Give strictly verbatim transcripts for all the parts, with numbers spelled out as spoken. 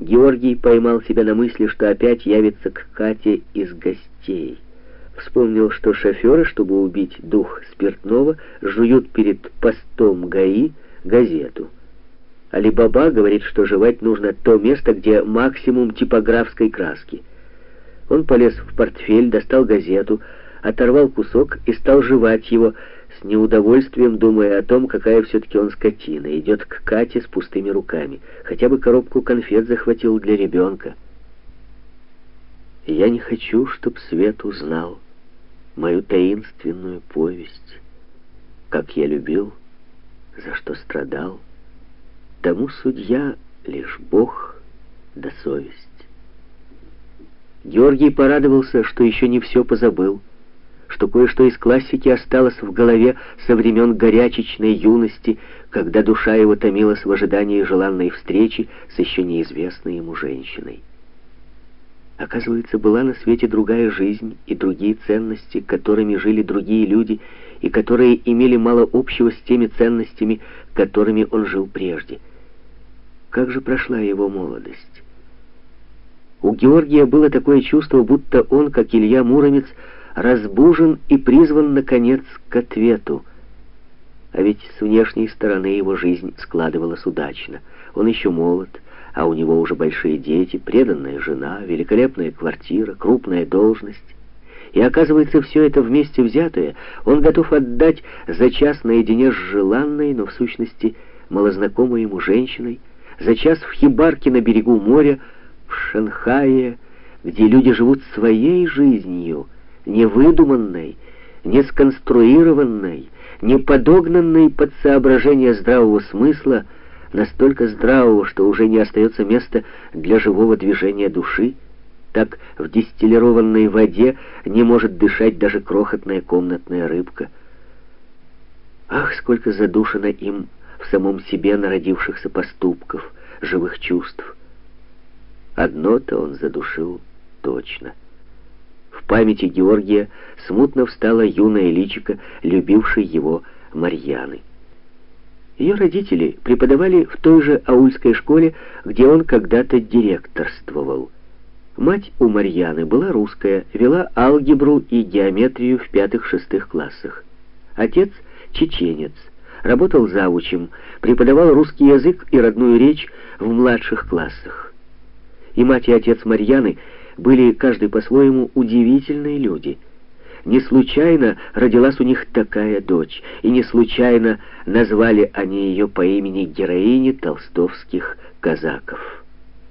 Георгий поймал себя на мысли, что опять явится к Кате из гостей. Вспомнил, что шоферы, чтобы убить дух спиртного, жуют перед постом ГАИ газету. Али-Баба говорит, что жевать нужно то место, где максимум типографской краски. Он полез в портфель, достал газету, оторвал кусок и стал жевать его, с неудовольствием думая о том, какая все-таки он скотина, идет к Кате с пустыми руками. Хотя бы коробку конфет захватил для ребенка. Я не хочу, чтоб свет узнал мою таинственную повесть, как я любил, за что страдал. Тому судья лишь Бог да совесть. Георгий порадовался, что еще не все позабыл, что кое-что из классики осталось в голове со времен горячечной юности, когда душа его томилась в ожидании желанной встречи с еще неизвестной ему женщиной. Оказывается, была на свете другая жизнь и другие ценности, которыми жили другие люди, и которые имели мало общего с теми ценностями, которыми он жил прежде. Как же прошла его молодость? У Георгия было такое чувство, будто он, как Илья Муромец, разбужен и призван, наконец, к ответу. А ведь с внешней стороны его жизнь складывалась удачно. Он еще молод, а у него уже большие дети, преданная жена, великолепная квартира, крупная должность. И оказывается, все это вместе взятое он готов отдать за час наедине с желанной, но в сущности малознакомой ему женщиной, за час в хибарке на берегу моря, в Шанхае, где люди живут своей жизнью, не выдуманной, не сконструированной, не подогнанной под соображения здравого смысла, настолько здравого, что уже не остается места для живого движения души. Так в дистиллированной воде не может дышать даже крохотная комнатная рыбка. Ах, сколько задушено им в самом себе народившихся поступков, живых чувств. Одно-то он задушил точно. В памяти Георгия смутно встала юная личико, любившей его Марьяны. Ее родители преподавали в той же аульской школе, где он когда-то директорствовал. Мать у Марьяны была русская, вела алгебру и геометрию в пятых-шестых классах. Отец — чеченец, работал завучем, преподавал русский язык и родную речь в младших классах. И мать, и отец Марьяны были каждый по-своему удивительные люди. Не случайно родилась у них такая дочь, и не случайно назвали они ее по имени героини толстовских казаков.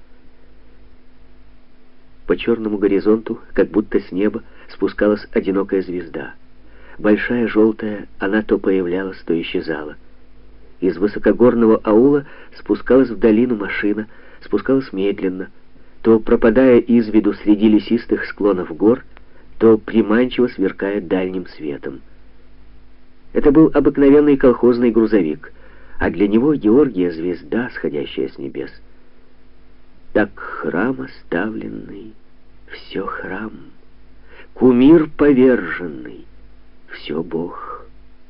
По черному горизонту, как будто с неба, спускалась одинокая звезда. Большая, желтая, она то появлялась, то исчезала. Из высокогорного аула спускалась в долину машина, спускалась медленно, то пропадая из виду среди лесистых склонов гор, то приманчиво сверкая дальним светом. Это был обыкновенный колхозный грузовик, а для него Георгия — звезда, сходящая с небес. Так храм оставленный, все храм, кумир поверженный, все Бог.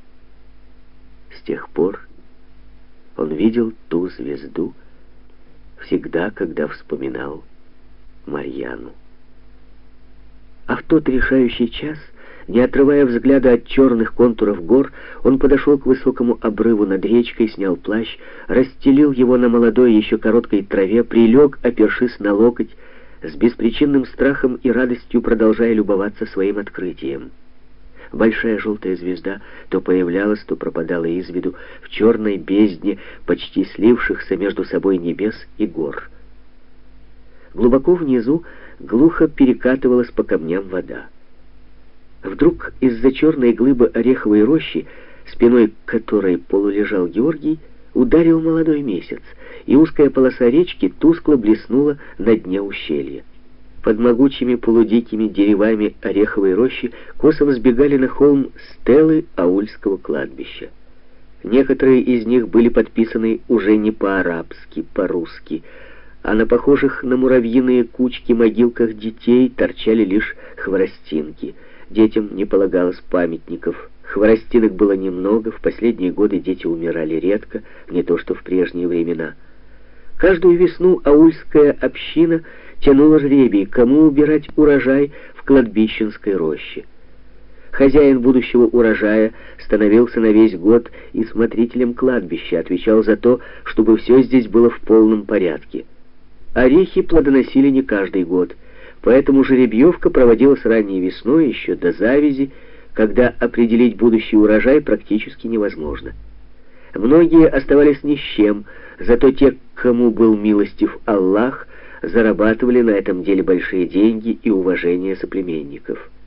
С тех пор он видел ту звезду всегда, когда вспоминал Марьяну. А в тот решающий час, не отрывая взгляда от черных контуров гор, он подошел к высокому обрыву над речкой, снял плащ, расстелил его на молодой еще короткой траве, прилег, опершись на локоть, с беспричинным страхом и радостью продолжая любоваться своим открытием. Большая желтая звезда то появлялась, то пропадала из виду в черной бездне почти слившихся между собой небес и гор. Глубоко внизу глухо перекатывалась по камням вода. Вдруг из-за черной глыбы ореховой рощи, спиной к которой полулежал Георгий, ударил молодой месяц, и узкая полоса речки тускло блеснула на дне ущелья. Под могучими полудикими деревами ореховой рощи косо взбегали на холм стелы аульского кладбища. Некоторые из них были подписаны уже не по-арабски, по-русски, а на похожих на муравьиные кучки могилках детей торчали лишь хворостинки. Детям не полагалось памятников. Хворостинок было немного, в последние годы дети умирали редко, не то что в прежние времена. Каждую весну аульская община тянула жребий, кому убирать урожай в кладбищенской роще. Хозяин будущего урожая становился на весь год и смотрителем кладбища, отвечал за то, чтобы все здесь было в полном порядке. Орехи плодоносили не каждый год, поэтому жеребьевка проводилась ранней весной, еще до завязи, когда определить будущий урожай практически невозможно. Многие оставались ни с чем, зато те, кому был милостив Аллах, зарабатывали на этом деле большие деньги и уважение соплеменников.